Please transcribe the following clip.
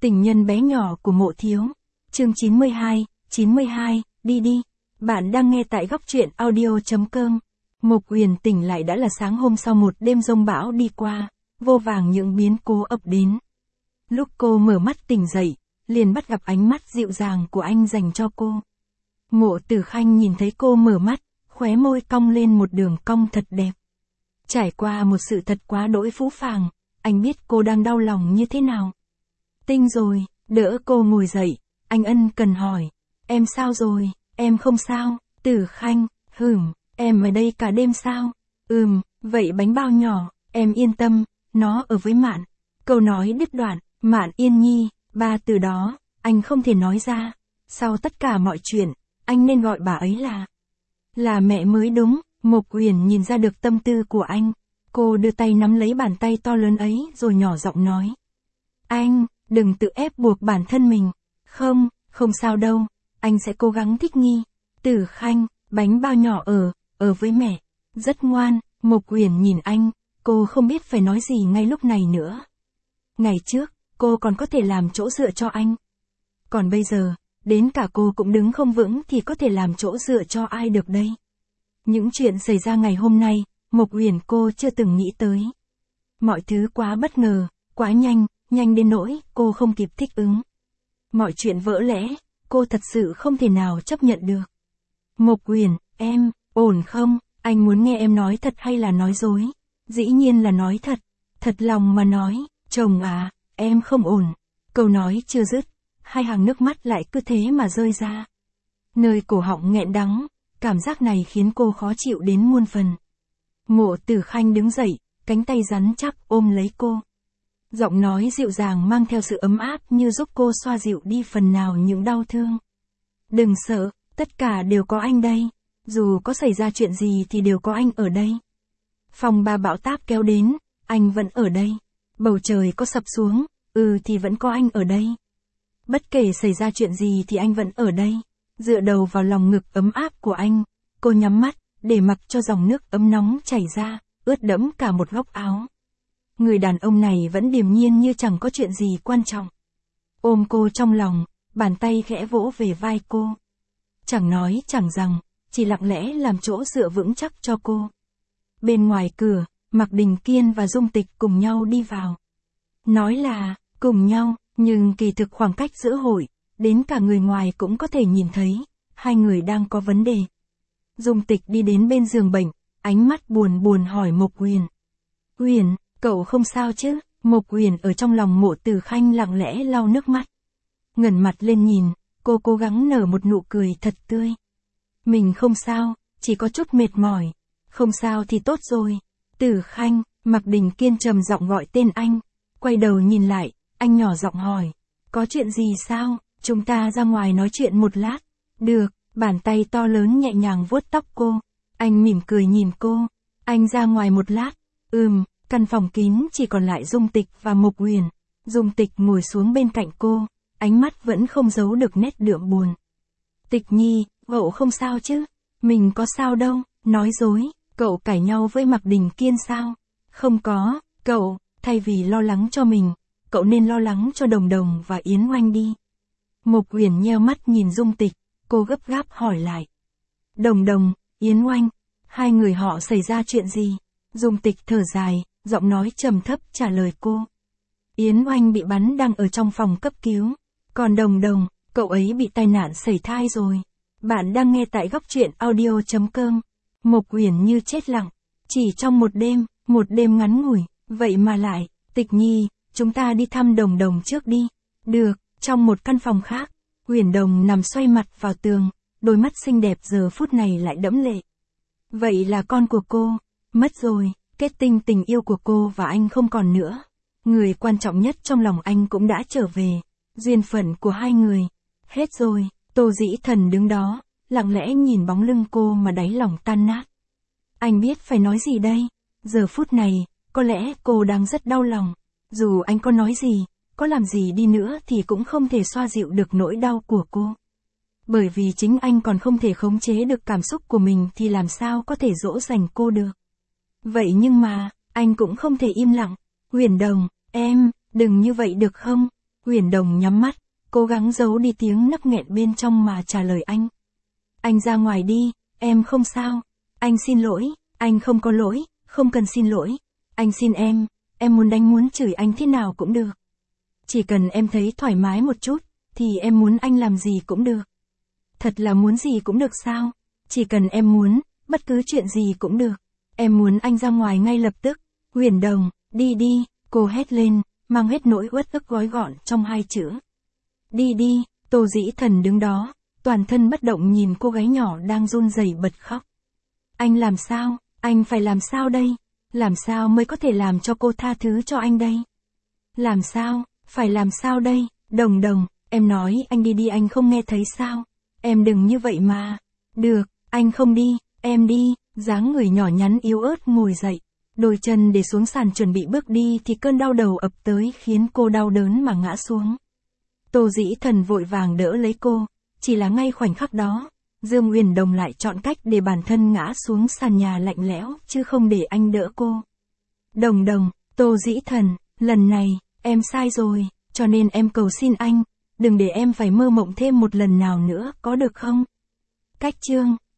Tình nhân bé nhỏ của Mộ Thiếu. Chương 92, đi đi. Bạn đang nghe tại góc truyện audio.com. Mộc Uyển tỉnh lại đã là sáng hôm sau một đêm giông bão đi qua, vô vàng những biến cố ập đến. Lúc cô mở mắt tỉnh dậy, liền bắt gặp ánh mắt dịu dàng của anh dành cho cô. Mộ Tử Khanh nhìn thấy cô mở mắt, khóe môi cong lên một đường cong thật đẹp. Trải qua một sự thật quá đỗi phũ phàng, anh biết cô đang đau lòng như thế nào. Tinh rồi, đỡ cô ngồi dậy, anh ân cần hỏi. Em sao rồi, em không sao, Tử Khanh, em ở đây cả đêm sao? Vậy bánh bao nhỏ, em yên tâm, nó ở với Mạn. Câu nói đứt đoạn, Mạn Yên Nhi, ba từ đó, anh không thể nói ra. Sau tất cả mọi chuyện, anh nên gọi bà ấy là mẹ mới đúng. Mộc Uyển nhìn ra được tâm tư của anh. Cô đưa tay nắm lấy bàn tay to lớn ấy rồi nhỏ giọng nói. Anh, đừng tự ép buộc bản thân mình. Không sao đâu, anh sẽ cố gắng thích nghi. Tử Khanh, bánh bao nhỏ ở với mẹ. Rất ngoan. Mộc Uyển nhìn anh, cô không biết phải nói gì ngay lúc này nữa. Ngày trước, cô còn có thể làm chỗ dựa cho anh. Còn bây giờ, đến cả cô cũng đứng không vững thì có thể làm chỗ dựa cho ai được đây. Những chuyện xảy ra ngày hôm nay, Mộc Uyển cô chưa từng nghĩ tới. Mọi thứ quá bất ngờ, quá nhanh đến nỗi cô không kịp thích ứng. Mọi chuyện vỡ lẽ, cô thật sự không thể nào chấp nhận được. Mộc Uyển, em, ổn không? Anh muốn nghe em nói thật hay là nói dối? Dĩ nhiên là nói thật. Thật lòng mà nói, chồng à, em không ổn. Câu nói chưa dứt, hai hàng nước mắt lại cứ thế mà rơi ra. Nơi cổ họng nghẹn đắng, cảm giác này khiến cô khó chịu đến muôn phần. Mộ Tử Khanh đứng dậy, cánh tay rắn chắc ôm lấy cô. Giọng nói dịu dàng mang theo sự ấm áp như giúp cô xoa dịu đi phần nào những đau thương. Đừng sợ, tất cả đều có anh đây. Dù có xảy ra chuyện gì thì đều có anh ở đây. Phong ba bão táp kéo đến, anh vẫn ở đây. Bầu trời có sập xuống, thì vẫn có anh ở đây. Bất kể xảy ra chuyện gì thì anh vẫn ở đây. Dựa đầu vào lòng ngực ấm áp của anh, cô nhắm mắt, để mặc cho dòng nước ấm nóng chảy ra, ướt đẫm cả một góc áo. Người đàn ông này vẫn điềm nhiên như chẳng có chuyện gì quan trọng. Ôm cô trong lòng, bàn tay khẽ vỗ về vai cô. Chẳng nói chẳng rằng, chỉ lặng lẽ làm chỗ dựa vững chắc cho cô. Bên ngoài cửa, Mạc Đình Kiên và Dung Tịch cùng nhau đi vào. Nói là, cùng nhau, nhưng kỳ thực khoảng cách giữa hội, đến cả người ngoài cũng có thể nhìn thấy, hai người đang có vấn đề. Dung Tịch đi đến bên giường bệnh, ánh mắt buồn hỏi Mộc Uyển. Uyển, cậu không sao chứ? Mộc Uyển ở trong lòng Mộ Tử Khanh lặng lẽ lau nước mắt. Ngẩng mặt lên nhìn, cô cố gắng nở một nụ cười thật tươi. Mình không sao, chỉ có chút mệt mỏi. Không sao thì tốt rồi. Tử Khanh, Mạc Đình Kiên trầm giọng gọi tên anh. Quay đầu nhìn lại, anh nhỏ giọng hỏi. Có chuyện gì sao? Chúng ta ra ngoài nói chuyện một lát. Được, bàn tay to lớn nhẹ nhàng vuốt tóc cô. Anh mỉm cười nhìn cô. Anh ra ngoài một lát. Căn phòng kín chỉ còn lại Dung Tịch và Mộc Uyển. Dung Tịch ngồi xuống bên cạnh cô, ánh mắt vẫn không giấu được nét đượm buồn. Tịch Nhi, cậu không sao chứ? Mình có sao đâu, nói dối, cậu cãi nhau với Mạc Đình Kiên sao? Không có, cậu, thay vì lo lắng cho mình, cậu nên lo lắng cho Đồng Đồng và Yến Oanh đi. Mộc Uyển nheo mắt nhìn Dung Tịch, cô gấp gáp hỏi lại. Đồng Đồng, Yến Oanh, hai người họ xảy ra chuyện gì? Dung Tịch thở dài, giọng nói trầm thấp trả lời cô. Yến Oanh bị bắn đang ở trong phòng cấp cứu. Còn Đồng Đồng, cậu ấy bị tai nạn sẩy thai rồi. Bạn đang nghe tại góc truyện audio.com. Mộc Uyển như chết lặng. Chỉ trong một đêm ngắn ngủi, vậy mà lại, Tịch Nhi, chúng ta đi thăm Đồng Đồng trước đi. Được, trong một căn phòng khác, Uyển Đồng nằm xoay mặt vào tường, đôi mắt xinh đẹp giờ phút này lại đẫm lệ. Vậy là con của cô, mất rồi, kết tinh tình yêu của cô và anh không còn nữa. Người quan trọng nhất trong lòng anh cũng đã trở về. Duyên phận của hai người, hết rồi. Tô Dĩ Thần đứng đó, lặng lẽ nhìn bóng lưng cô mà đáy lòng tan nát. Anh biết phải nói gì đây? Giờ phút này, có lẽ cô đang rất đau lòng. Dù anh có nói gì, có làm gì đi nữa thì cũng không thể xoa dịu được nỗi đau của cô. Bởi vì chính anh còn không thể khống chế được cảm xúc của mình thì làm sao có thể dỗ dành cô được. Vậy nhưng mà, anh cũng không thể im lặng. Uyển Đồng, em, đừng như vậy được không? Uyển Đồng nhắm mắt, cố gắng giấu đi tiếng nấc nghẹn bên trong mà trả lời anh. Anh ra ngoài đi, em không sao. Anh xin lỗi, anh không có lỗi, không cần xin lỗi. Anh xin em muốn đánh muốn chửi anh thế nào cũng được. Chỉ cần em thấy thoải mái một chút, thì em muốn anh làm gì cũng được. Thật là muốn gì cũng được sao? Chỉ cần em muốn, bất cứ chuyện gì cũng được. Em muốn anh ra ngoài ngay lập tức. Uyển Đồng, đi đi, cô hét lên, mang hết nỗi uất ức gói gọn trong 2 chữ. Đi đi, Tô Dĩ Thần đứng đó, toàn thân bất động nhìn cô gái nhỏ đang run rẩy bật khóc. Anh làm sao? Anh phải làm sao đây? Làm sao mới có thể làm cho cô tha thứ cho anh đây? Làm sao? Phải làm sao đây? Đồng Đồng, em nói anh đi đi anh không nghe thấy sao? Em đừng như vậy mà. Được, anh không đi, em đi. Dáng người nhỏ nhắn yếu ớt ngồi dậy. Đôi chân để xuống sàn chuẩn bị bước đi thì cơn đau đầu ập tới khiến cô đau đớn mà ngã xuống. Tô Dĩ Thần vội vàng đỡ lấy cô. Chỉ là ngay khoảnh khắc đó, Dương Uyển Đồng lại chọn cách để bản thân ngã xuống sàn nhà lạnh lẽo chứ không để anh đỡ cô. Đồng Đồng, Tô Dĩ Thần, lần này, em sai rồi, cho nên em cầu xin anh, đừng để em phải mơ mộng thêm một lần nào nữa có được không? Cách chương